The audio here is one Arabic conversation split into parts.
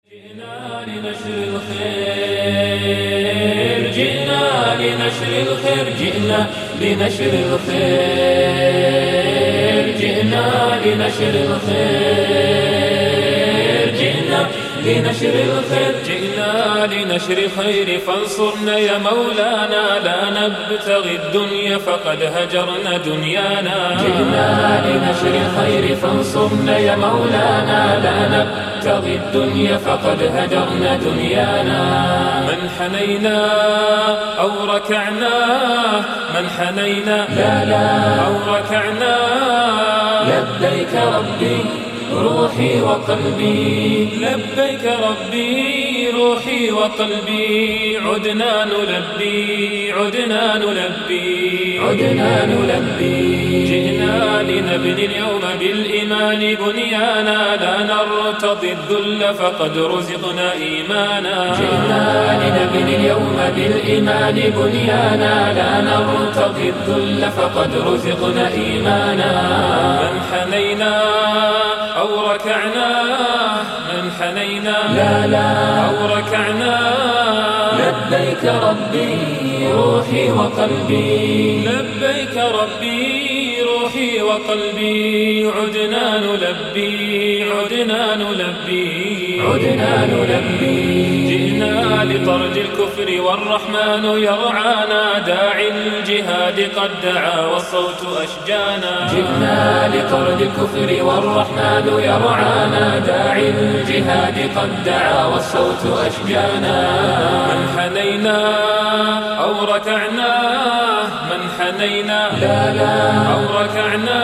جئنا لنشر الخير، جئنا لنشر الخير، جئنا لنشر الخير، جئنا لنشر الخير، جئنا لنشر الخير، جئنا لنشر الخير فانصرنا يا مولانا، لا نبتغي الدنيا فقد هجرنا دنيانا. جئنا لنشر الخير فانصرنا يا مولانا، لا نبتغي الدنيا فقد هجرنا دنيانا. من حنينا أو ركعنا، من حنينا لا أو ركعنا، لبيك ربي روحي وقلبي، لبيك ربي روحي وقلبي، عدنا نلبي، عدنا نلبي، عدنا نلبي. جئنا لنبني اليوم بالإيمان بنيانا، لا نرتضي الذل فقد رزقنا إيمانا. جئنا لنبني اليوم بالإيمان بنيانا، لا نرتضي الذل فقد رزقنا إيمانا. من حنينا أو ركعنا، من حنينا لا أو ركعنا، لبيك ربي روحي وقلبي، لبيك ربي روحي وقلبي، عدنا نلبي، عدنا نلبي، عدنا نلبي. جئنا لطرد الكفر والرحمن يرعانا، داعي الجهاد قد دعا والصوت أشجانا. جئنا لطرد الكفر والرحمن يرعانا، داعي الجهاد قد دعا والصوت أشجانا. من حنينا أو ركعنا، من حنينا لا أو ركعنا،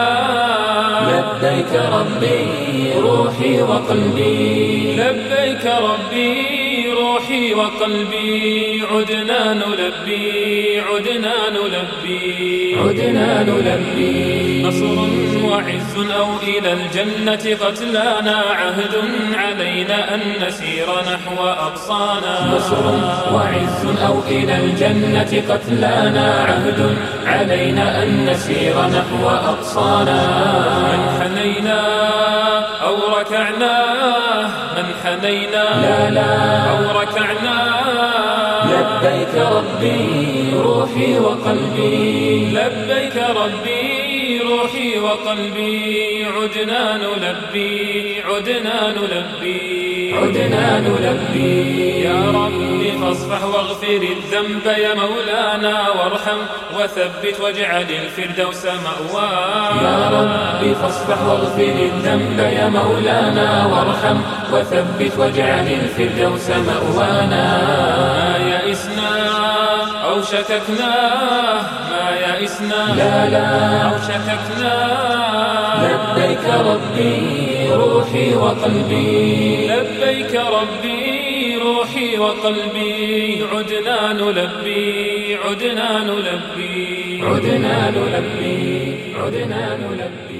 لبيك ربي روحي وقلبي، لبيك ربي روحي وقلبي، عدنا نلبي، عدنا نلبي، عدنا نلبي. نصر وعز أو إلى الجنة قتلانا، عهد علينا أن نسير نحو أقصانا. نصر وعز أو إلى الجنة قتلانا، عهد علينا أن نسير نحو أقصانا. من حنينا أو ركعنا، من حنينا لا أو ركعنا، لبيك ربي روحي وقلبي، لبيك ربي روحي وقلبي، عدنا نلبي، عدنا نلبي، عدنا نلبي. يا ربي فاصفح واغفر الذنب يا مولانا، وارحم وثبت واجعل الفردوس مأوانا. يا ربي فاصفح واغفر الذنب يا مولانا، وارحم وثبت واجعل الفردوس مأوانا. ما يئسنا أو شككنا، ما يئسنا لا أو شككنا، لبيك ربي روحي وقلبي، لبيك ربي روحي وقلبي، عدنا نلبي، عدنا نلبي، عدنا نلبي، عدنا نلبي.